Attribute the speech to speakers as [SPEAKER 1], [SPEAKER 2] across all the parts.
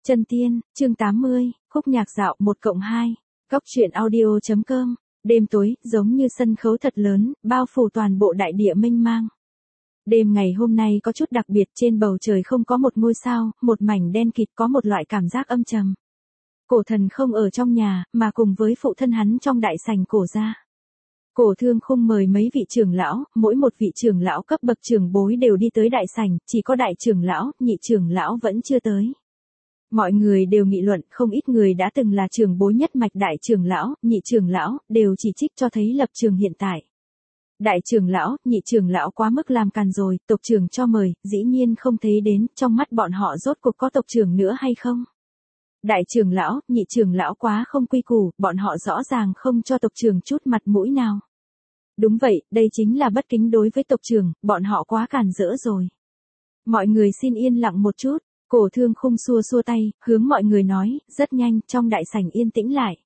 [SPEAKER 1] Chân Tiên, chương 80, khúc nhạc dạo 1+2, Góc truyện audio.com. Đêm tối, giống như sân khấu thật lớn, bao phủ toàn bộ đại địa mênh mang. Đêm ngày hôm nay có chút đặc biệt, trên bầu trời không có một ngôi sao, một mảnh đen kịt, có một loại cảm giác âm trầm. Cổ thần không ở trong nhà, mà cùng với phụ thân hắn trong đại sảnh cổ gia. Cổ Thương Khung mời mấy vị trưởng lão, mỗi một vị trưởng lão cấp bậc trưởng bối đều đi tới đại sảnh, chỉ có đại trưởng lão, nhị trưởng lão vẫn chưa tới. Mọi người đều nghị luận, không ít người đã từng là trưởng bối nhất mạch đại trưởng lão, nhị trưởng lão, đều chỉ trích cho thấy lập trường hiện tại. Đại trưởng lão, nhị trưởng lão quá mức làm càn rồi, tộc trưởng cho mời, dĩ nhiên không thấy đến, trong mắt bọn họ rốt cuộc có tộc trưởng nữa hay không? Đại trưởng lão, nhị trưởng lão quá không quy củ, bọn họ rõ ràng không cho tộc trưởng chút mặt mũi nào. Đúng vậy, đây chính là bất kính đối với tộc trưởng, bọn họ quá càn rỡ rồi. Mọi người xin yên lặng một chút. Cổ Thương Khung xua xua tay, hướng mọi người nói, rất nhanh, trong đại sảnh yên tĩnh lại.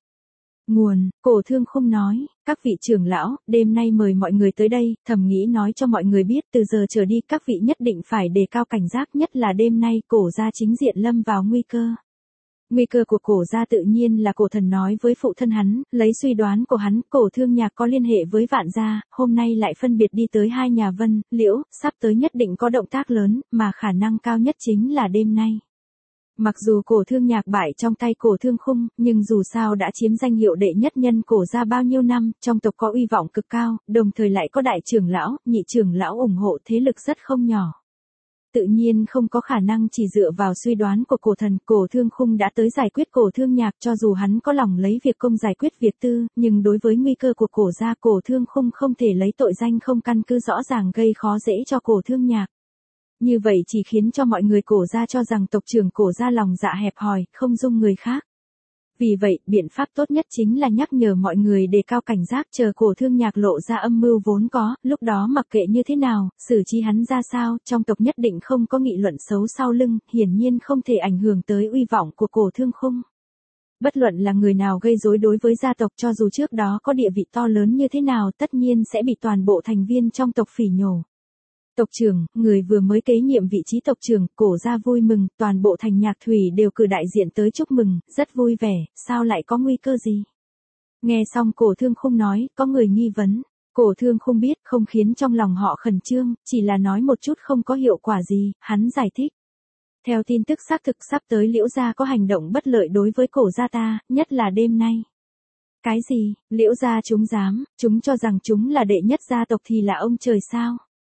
[SPEAKER 1] Cổ Thương Khung nói, các vị trưởng lão, đêm nay mời mọi người tới đây, thầm nghĩ nói cho mọi người biết, từ giờ trở đi các vị nhất định phải đề cao cảnh giác, nhất là đêm nay cổ gia chính diện lâm vào nguy cơ. Nguy cơ của cổ gia tự nhiên là cổ thần nói với phụ thân hắn, lấy suy đoán của hắn, cổ thương nhạc có liên hệ với vạn gia, hôm nay lại phân biệt đi tới hai nhà Vân, Liễu, sắp tới nhất định có động tác lớn, mà khả năng cao nhất chính là đêm nay. Mặc dù cổ thương nhạc bại trong tay cổ Thương Khung, nhưng dù sao đã chiếm danh hiệu đệ nhất nhân cổ gia bao nhiêu năm, trong tộc có uy vọng cực cao, đồng thời lại có đại trưởng lão, nhị trưởng lão ủng hộ, thế lực rất không nhỏ. Tự nhiên không có khả năng chỉ dựa vào suy đoán của cổ thần, cổ Thương Khung đã tới giải quyết cổ thương nhạc, cho dù hắn có lòng lấy việc công giải quyết việc tư, nhưng đối với nguy cơ của cổ gia, cổ Thương Khung không thể lấy tội danh không căn cứ rõ ràng gây khó dễ cho cổ thương nhạc. Như vậy chỉ khiến cho mọi người cổ gia cho rằng tộc trưởng cổ gia lòng dạ hẹp hòi, không dung người khác. Vì vậy, biện pháp tốt nhất chính là nhắc nhở mọi người đề cao cảnh giác, chờ cổ thương nhạc lộ ra âm mưu vốn có, lúc đó mặc kệ như thế nào, xử trí hắn ra sao, trong tộc nhất định không có nghị luận xấu sau lưng, hiển nhiên không thể ảnh hưởng tới uy vọng của cổ Thương Khung. Bất luận là người nào gây rối đối với gia tộc, cho dù trước đó có địa vị to lớn như thế nào, tất nhiên sẽ bị toàn bộ thành viên trong tộc phỉ nhổ. Tộc trưởng, người vừa mới kế nhiệm vị trí tộc trưởng, cổ gia vui mừng, toàn bộ thành Nhạc Thủy đều cử đại diện tới chúc mừng, rất vui vẻ, sao lại có nguy cơ gì? Nghe xong cổ Thương Khung nói, có người nghi vấn, cổ Thương Khung biết, không khiến trong lòng họ khẩn trương, chỉ là nói một chút không có hiệu quả gì, hắn giải thích. Theo tin tức xác thực sắp tới Liễu gia có hành động bất lợi đối với cổ gia ta, nhất là đêm nay. Cái gì, Liễu gia chúng dám, chúng cho rằng chúng là đệ nhất gia tộc thì là ông trời sao?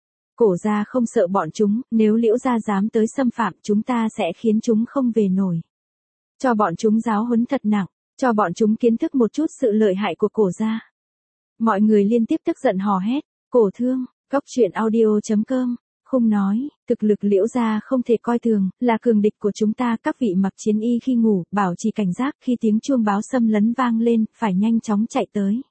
[SPEAKER 1] Cổ gia không sợ bọn chúng, nếu Liễu gia dám tới xâm phạm chúng ta sẽ khiến chúng không về nổi. Cho bọn chúng giáo huấn thật nặng, cho bọn chúng kiến thức một chút sự lợi hại của cổ gia. Mọi người liên tiếp tức giận hò hét, cổ thương, Góc truyện audio.com, Khung nói, thực lực Liễu gia không thể coi thường, là cường địch của chúng ta, các vị mặc chiến y khi ngủ, bảo trì cảnh giác khi tiếng chuông báo xâm lấn vang lên, phải nhanh chóng chạy tới.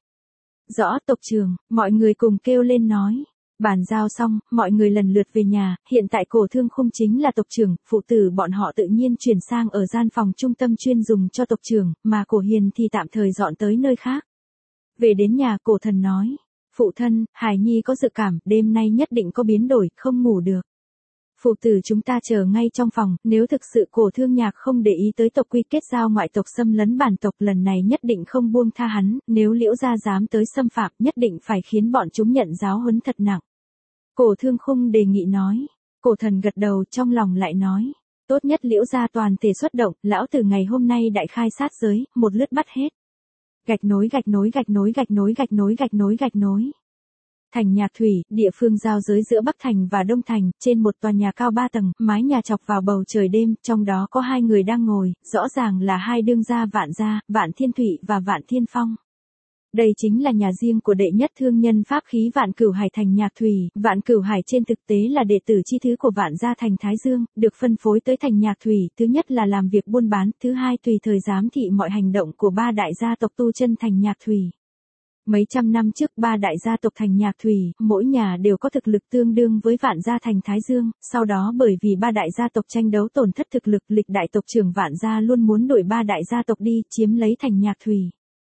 [SPEAKER 1] Rõ tộc trưởng, mọi người cùng kêu lên nói. Bàn giao xong, mọi người lần lượt về nhà, hiện tại cổ Thương Khung chính là tộc trưởng, phụ tử bọn họ tự nhiên chuyển sang ở gian phòng trung tâm chuyên dùng cho tộc trưởng, mà cổ Hiền thì tạm thời dọn tới nơi khác. Về đến nhà, cổ thần nói, phụ thân, Hải Nhi có dự cảm, đêm nay nhất định có biến đổi, không ngủ được. Phụ tử chúng ta chờ ngay trong phòng, nếu thực sự cổ thương nhạc không để ý tới tộc quy kết giao ngoại tộc xâm lấn bản tộc lần này nhất định không buông tha hắn, nếu Liễu gia dám tới xâm phạm nhất định phải khiến bọn chúng nhận giáo huấn thật nặng. Cổ Thương Khung đề nghị nói, cổ thần gật đầu trong lòng lại nói, tốt nhất Liễu gia toàn thể xuất động, lão tử ngày hôm nay đại khai sát giới, một lướt bắt hết. Gạch nối gạch nối gạch nối gạch nối gạch nối gạch nối gạch nối. Thành Nhạc Thủy, địa phương giao giới giữa Bắc Thành và Đông Thành, trên một tòa nhà cao 3 tầng, mái nhà chọc vào bầu trời đêm, trong đó có hai người đang ngồi, rõ ràng là hai đương gia, Vạn Thiên Thụy và Vạn Thiên Phong. Đây chính là nhà riêng của đệ nhất thương nhân pháp khí Vạn Cửu Hải thành Nhạc Thủy, Vạn Cửu Hải trên thực tế là đệ tử chi thứ của Vạn gia thành Thái Dương, được phân phối tới thành Nhạc Thủy, thứ nhất là làm việc buôn bán, thứ hai tùy thời giám thị mọi hành động của ba đại gia tộc tu chân thành Nhạc Thủy. Mấy trăm năm trước ba đại gia tộc thành Nhạc Thủy, mỗi nhà đều có thực lực tương đương với Vạn gia thành Thái Dương, sau đó bởi vì ba đại gia tộc tranh đấu tổn thất thực lực, lịch đại tộc trưởng Vạn gia luôn muốn đuổi ba đại gia tộc đi, chiếm lấy thành Nhạc Thủy.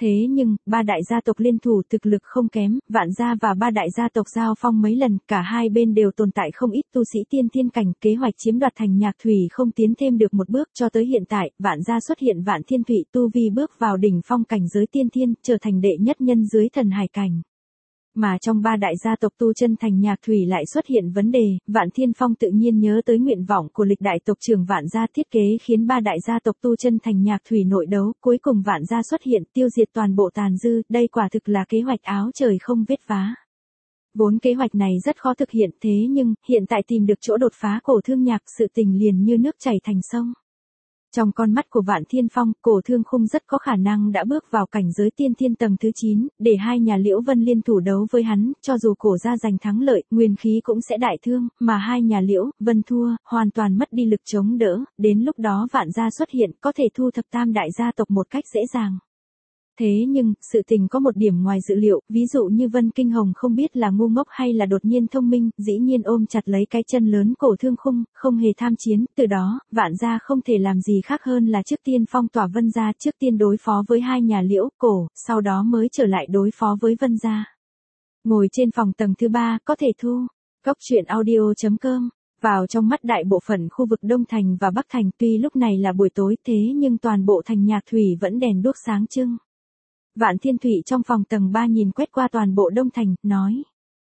[SPEAKER 1] Thế nhưng, ba đại gia tộc liên thủ thực lực không kém, Vạn gia và ba đại gia tộc giao phong mấy lần, cả hai bên đều tồn tại không ít tu sĩ tiên thiên cảnh, kế hoạch chiếm đoạt thành Nhạc Thủy không tiến thêm được một bước, cho tới hiện tại, Vạn gia xuất hiện Vạn Thiên Thụy tu vi bước vào đỉnh phong cảnh giới tiên thiên, trở thành đệ nhất nhân dưới thần hải cảnh. Mà trong ba đại gia tộc tu chân thành Nhạc Thủy lại xuất hiện vấn đề, Vạn Thiên Phong tự nhiên nhớ tới nguyện vọng của lịch đại tộc trưởng Vạn gia thiết kế khiến ba đại gia tộc tu chân thành Nhạc Thủy nội đấu, cuối cùng Vạn gia xuất hiện tiêu diệt toàn bộ tàn dư, đây quả thực là kế hoạch áo trời không vết vá. Vốn kế hoạch này rất khó thực hiện, thế nhưng, hiện tại tìm được chỗ đột phá Cổ Thương Nhạc, sự tình liền như nước chảy thành sông. Trong con mắt của Vạn Thiên Phong, Cổ Thương Khung rất có khả năng đã bước vào cảnh giới tiên thiên tầng thứ 9, để hai nhà Liễu Vân liên thủ đấu với hắn, cho dù Cổ gia giành thắng lợi, nguyên khí cũng sẽ đại thương, mà hai nhà Liễu Vân thua, hoàn toàn mất đi lực chống đỡ, đến lúc đó Vạn gia xuất hiện, có thể thu thập tam đại gia tộc một cách dễ dàng. Thế nhưng, sự tình có một điểm ngoài dự liệu, ví dụ như Vân Kinh Hồng không biết là ngu ngốc hay là đột nhiên thông minh, dĩ nhiên ôm chặt lấy cái chân lớn Cổ Thương Khung, không hề tham chiến, từ đó, Vạn gia không thể làm gì khác hơn là trước tiên phong tỏa Vân gia, trước tiên đối phó với hai nhà Liễu, Cổ, sau đó mới trở lại đối phó với Vân gia. Ngồi trên phòng tầng thứ 3, có thể thu. Cốc truyện audio.com. Vào trong mắt đại bộ phận khu vực Đông Thành và Bắc Thành, tuy lúc này là buổi tối, thế nhưng toàn bộ thành Nhạc Thủy vẫn đèn đuốc sáng trưng. Vạn Thiên Thụy trong phòng tầng 3 nhìn quét qua toàn bộ Đông Thành, nói.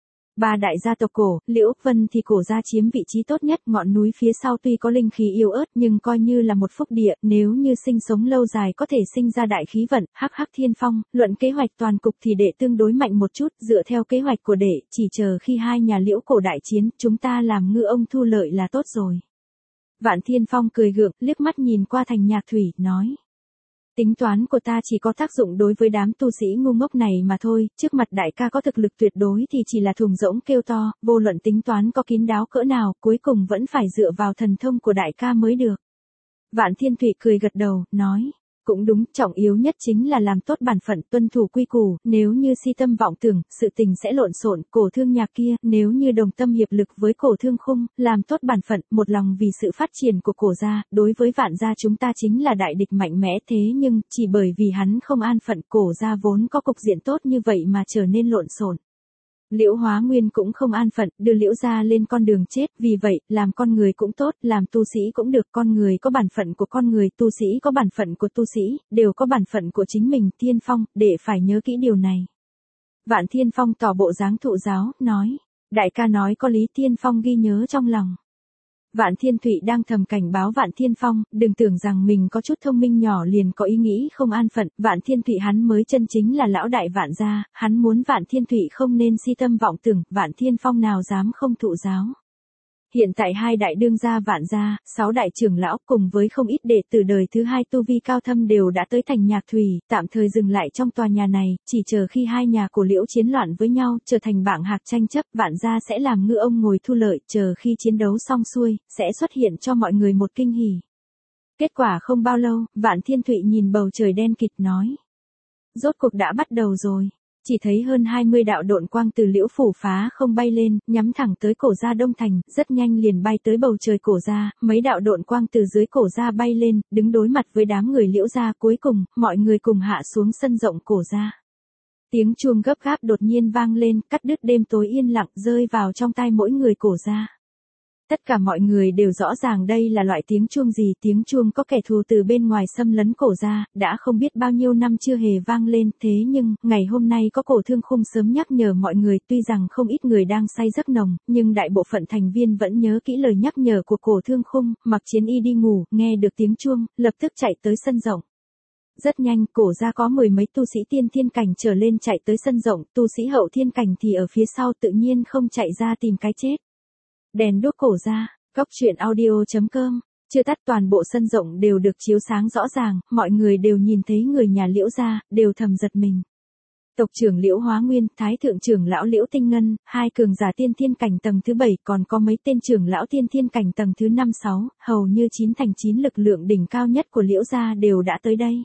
[SPEAKER 1] Ba đại gia tộc Cổ, Liễu, Vân thì Cổ gia chiếm vị trí tốt nhất, ngọn núi phía sau tuy có linh khí yếu ớt nhưng coi như là một phúc địa, nếu như sinh sống lâu dài có thể sinh ra đại khí vận, hắc hắc thiên phong, luận kế hoạch toàn cục thì đệ tương đối mạnh một chút, dựa theo kế hoạch của đệ, chỉ chờ khi hai nhà Liễu Cổ đại chiến, chúng ta làm ngư ông thu lợi là tốt rồi. Vạn Thiên Phong cười gượng, liếc mắt nhìn qua thành Nhạc Thủy, nói. Tính toán của ta chỉ có tác dụng đối với đám tu sĩ ngu ngốc này mà thôi, trước mặt đại ca có thực lực tuyệt đối thì chỉ là thùng rỗng kêu to, vô luận tính toán có kín đáo cỡ nào, cuối cùng vẫn phải dựa vào thần thông của đại ca mới được. Vạn Thiên Thụy cười gật đầu, nói, cũng đúng, trọng yếu nhất chính là làm tốt bản phận, tuân thủ quy củ, nếu như si tâm vọng tưởng, sự tình sẽ lộn xộn, Cổ Thương Nhạc kia, nếu như đồng tâm hiệp lực với Cổ Thương Khung, làm tốt bản phận, một lòng vì sự phát triển của Cổ gia, đối với Vạn gia chúng ta chính là đại địch mạnh mẽ, thế nhưng, chỉ bởi vì hắn không an phận, Cổ gia vốn có cục diện tốt như vậy mà trở nên lộn xộn. Liễu Hóa Nguyên cũng không an phận, đưa Liễu gia lên con đường chết, vì vậy, làm con người cũng tốt, làm tu sĩ cũng được, con người có bản phận của con người, tu sĩ có bản phận của tu sĩ, đều có bản phận của chính mình, Thiên Phong, để phải nhớ kỹ điều này. Vạn Thiên Phong tỏ bộ dáng thụ giáo, nói, đại ca nói có lý, Thiên Phong ghi nhớ trong lòng. Vạn Thiên Thụy đang thầm cảnh báo Vạn Thiên Phong, đừng tưởng rằng mình có chút thông minh nhỏ liền có ý nghĩ không an phận, Vạn Thiên Thụy hắn mới chân chính là lão đại Vạn gia, hắn muốn Vạn Thiên Thụy không nên si tâm vọng tưởng, Vạn Thiên Phong nào dám không thụ giáo. Hiện tại hai đại đương gia Vạn gia, 6 đại trưởng lão cùng với không ít đệ tử đời thứ hai tu vi cao thâm đều đã tới thành Nhạc Thủy, tạm thời dừng lại trong tòa nhà này, chỉ chờ khi hai nhà Cổ Liễu chiến loạn với nhau, trở thành bảng hạc tranh chấp, Vạn gia sẽ làm ngư ông ngồi thu lợi, chờ khi chiến đấu xong xuôi, sẽ xuất hiện cho mọi người một kinh hỉ. Kết quả không bao lâu, Vạn Thiên Thụy nhìn bầu trời đen kịt nói. Rốt cuộc đã bắt đầu rồi. Chỉ thấy hơn 20 đạo độn quang từ Liễu phủ phá không bay lên, nhắm thẳng tới Cổ gia Đông Thành, rất nhanh liền bay tới bầu trời Cổ gia, mấy đạo độn quang từ dưới Cổ gia bay lên, đứng đối mặt với đám người Liễu gia, cuối cùng, mọi người cùng hạ xuống sân rộng Cổ gia. Tiếng chuông gấp gáp đột nhiên vang lên, cắt đứt đêm tối yên lặng rơi vào trong tai mỗi người Cổ gia. Tất cả mọi người đều rõ ràng đây là loại tiếng chuông gì, tiếng chuông có kẻ thù từ bên ngoài xâm lấn Cổ gia, đã không biết bao nhiêu năm chưa hề vang lên, thế nhưng, ngày hôm nay có Cổ Thương Khung sớm nhắc nhở mọi người, tuy rằng không ít người đang say giấc nồng, nhưng đại bộ phận thành viên vẫn nhớ kỹ lời nhắc nhở của Cổ Thương Khung, mặc chiến y đi ngủ, nghe được tiếng chuông, lập tức chạy tới sân rộng. Rất nhanh, Cổ gia có mười mấy tu sĩ tiên thiên cảnh trở lên chạy tới sân rộng, tu sĩ hậu thiên cảnh thì ở phía sau tự nhiên không chạy ra tìm cái chết. Đèn đuốc Cổ gia, cốc truyện audio.com, chưa tắt toàn bộ sân rộng đều được chiếu sáng rõ ràng, mọi người đều nhìn thấy người nhà Liễu gia, đều thầm giật mình. Tộc trưởng Liễu Hóa Nguyên, Thái thượng trưởng lão Liễu Tinh Ngân, hai cường giả tiên thiên cảnh tầng thứ 7, còn có mấy tên trưởng lão tiên thiên cảnh tầng thứ 5, 6, hầu như 9 thành 9 lực lượng đỉnh cao nhất của Liễu gia đều đã tới đây.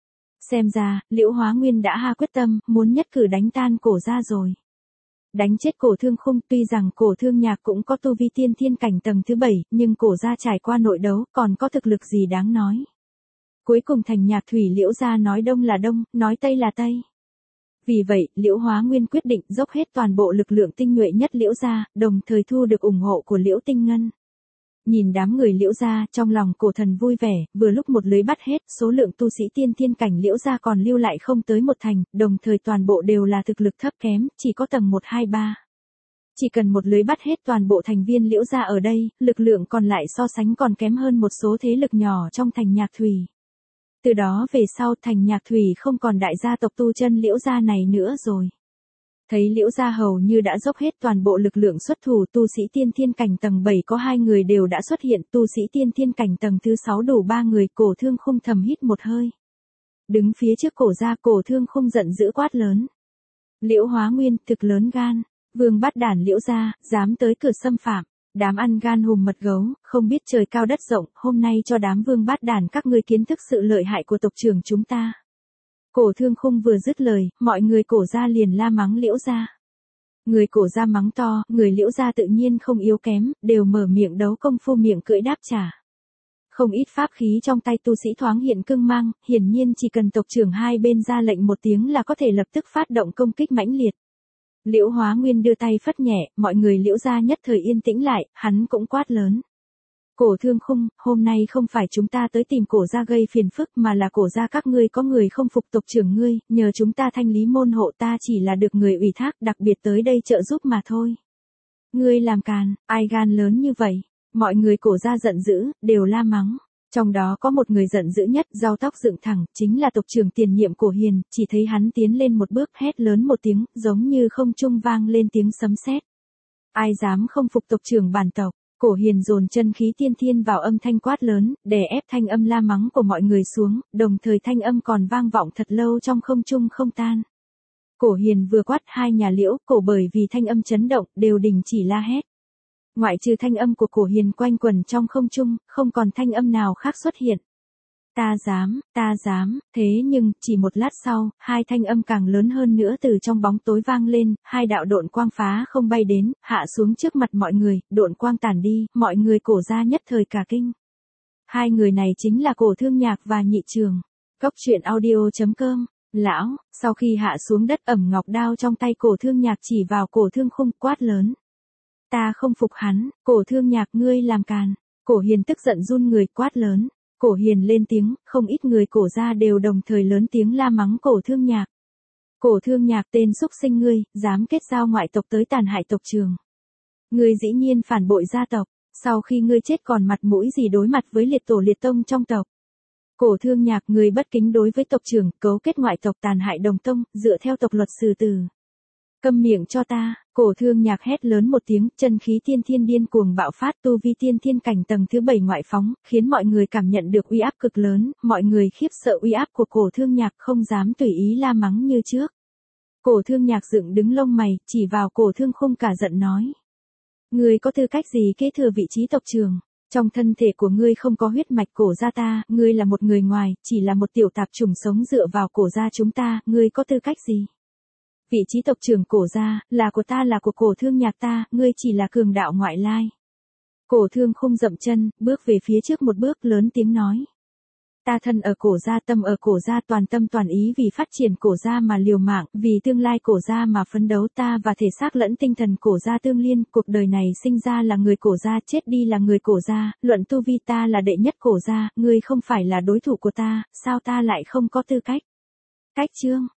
[SPEAKER 1] Xem ra, Liễu Hóa Nguyên đã ha quyết tâm, muốn nhất cử đánh tan Cổ gia rồi. Đánh chết Cổ Thương Khung, tuy rằng Cổ Thương Nhạc cũng có tu vi tiên thiên cảnh tầng thứ 7, nhưng Cổ gia trải qua nội đấu, còn có thực lực gì đáng nói. Cuối cùng thành Nhạc Thủy Liễu gia nói đông là đông, nói tây là tây. Vì vậy, Liễu Hóa Nguyên quyết định dốc hết toàn bộ lực lượng tinh nhuệ nhất Liễu gia, đồng thời thu được ủng hộ của Liễu Tinh Ngân. Nhìn đám người Liễu gia, trong lòng Cổ Thần vui vẻ, vừa lúc một lưới bắt hết, số lượng tu sĩ tiên thiên cảnh Liễu gia còn lưu lại không tới một thành, đồng thời toàn bộ đều là thực lực thấp kém, chỉ có tầng 1 2 3. Chỉ cần một lưới bắt hết toàn bộ thành viên Liễu gia ở đây, lực lượng còn lại so sánh còn kém hơn một số thế lực nhỏ trong thành Nhạc Thủy. Từ đó về sau thành Nhạc Thủy không còn đại gia tộc tu chân Liễu gia này nữa rồi. Thấy Liễu gia hầu như đã dốc hết toàn bộ lực lượng xuất thủ, tu sĩ tiên thiên cảnh tầng 7 có 2 người đều đã xuất hiện, tu sĩ tiên thiên cảnh tầng thứ 6 đủ 3 người, Cổ Thương Khung thầm hít một hơi. Đứng phía trước Cổ gia, Cổ Thương Khung giận dữ quát lớn. Liễu Hóa Nguyên, thực lớn gan, vương bát đản Liễu gia, dám tới cửa xâm phạm. Đám ăn gan hùm mật gấu, không biết trời cao đất rộng, hôm nay cho đám vương bát đàn các ngươi kiến thức sự lợi hại của tộc trưởng chúng ta. Cổ Thương Khung vừa dứt lời, mọi người Cổ gia liền la mắng Liễu gia. Người Cổ gia mắng to, người Liễu gia tự nhiên không yếu kém, đều mở miệng đấu công phu miệng cưỡi đáp trả. Không ít pháp khí trong tay tu sĩ thoáng hiện cương mang, hiển nhiên chỉ cần tộc trưởng hai bên ra lệnh một tiếng là có thể lập tức phát động công kích mãnh liệt. Liễu Hóa Nguyên đưa tay phất nhẹ, mọi người Liễu gia nhất thời yên tĩnh lại, hắn cũng quát lớn. Cổ Thương Khung, hôm nay không phải chúng ta tới tìm Cổ gia gây phiền phức mà là Cổ gia các ngươi có người không phục tộc trưởng ngươi, nhờ chúng ta thanh lý môn hộ, ta chỉ là được người ủy thác đặc biệt tới đây trợ giúp mà thôi. Ngươi làm càn, ai gan lớn như vậy? Mọi người Cổ gia giận dữ, đều la mắng. Trong đó có một người giận dữ nhất, râu tóc dựng thẳng, chính là tộc trưởng tiền nhiệm Cổ Hiền, chỉ thấy hắn tiến lên một bước hét lớn một tiếng, giống như không trung vang lên tiếng sấm sét. Ai dám không phục tộc trưởng bản tộc? Cổ Hiền dồn chân khí tiên thiên vào âm thanh quát lớn, đè ép thanh âm la mắng của mọi người xuống, đồng thời thanh âm còn vang vọng thật lâu trong không trung không tan. Cổ Hiền vừa quát, hai nhà Liễu Cổ bởi vì thanh âm chấn động, đều đình chỉ la hét. Ngoại trừ thanh âm của Cổ Hiền quanh quẩn trong không trung, không còn thanh âm nào khác xuất hiện. Ta dám, thế nhưng, chỉ một lát sau, hai thanh âm càng lớn hơn nữa từ trong bóng tối vang lên, hai đạo độn quang phá không bay đến, hạ xuống trước mặt mọi người, độn quang tản đi, mọi người Cổ gia nhất thời cả kinh. Hai người này chính là Cổ Thương Nhạc và Nhị Trường. Cốc truyện audio.com. Lão, sau khi hạ xuống đất ẩm ngọc đao trong tay Cổ Thương Nhạc chỉ vào Cổ Thương Khung quát lớn. Ta không phục hắn, Cổ Thương Nhạc ngươi làm càn. Cổ Hiền tức giận run người quát lớn. Cổ Hiền lên tiếng, không ít người Cổ gia đều đồng thời lớn tiếng la mắng Cổ Thương Nhạc. Cổ Thương Nhạc tên xúc sinh ngươi, dám kết giao ngoại tộc tới tàn hại tộc trưởng. Ngươi dĩ nhiên phản bội gia tộc, sau khi ngươi chết còn mặt mũi gì đối mặt với liệt tổ liệt tông trong tộc. Cổ Thương Nhạc ngươi bất kính đối với tộc trưởng, cấu kết ngoại tộc tàn hại đồng tông, dựa theo tộc luật xử tử. Câm miệng cho ta, Cổ Thương Nhạc hét lớn một tiếng, chân khí tiên thiên điên cuồng bạo phát, tu vi tiên thiên cảnh tầng thứ 7 ngoại phóng, khiến mọi người cảm nhận được uy áp cực lớn, mọi người khiếp sợ uy áp của Cổ Thương Nhạc không dám tùy ý la mắng như trước. Cổ Thương Nhạc dựng đứng lông mày, chỉ vào Cổ Thương Khung cả giận nói. Ngươi có tư cách gì kế thừa vị trí tộc trưởng? Trong thân thể của ngươi không có huyết mạch Cổ gia ta, ngươi là một người ngoài, chỉ là một tiểu tạp chủng sống dựa vào Cổ gia chúng ta, ngươi có tư cách gì? Vị trí tộc trưởng Cổ gia, là của ta là của Cổ Thương Nhạc ta, ngươi chỉ là cường đạo ngoại lai. Cổ Thương Khung dậm chân, bước về phía trước một bước lớn tiếng nói. Ta thân ở Cổ gia, tâm ở Cổ gia, toàn tâm toàn ý vì phát triển Cổ gia mà liều mạng, vì tương lai Cổ gia mà phấn đấu, ta và thể xác lẫn tinh thần Cổ gia tương liên, cuộc đời này sinh ra là người Cổ gia, chết đi là người Cổ gia, luận tu vi ta là đệ nhất Cổ gia, ngươi không phải là đối thủ của ta, sao ta lại không có tư cách? Cách chương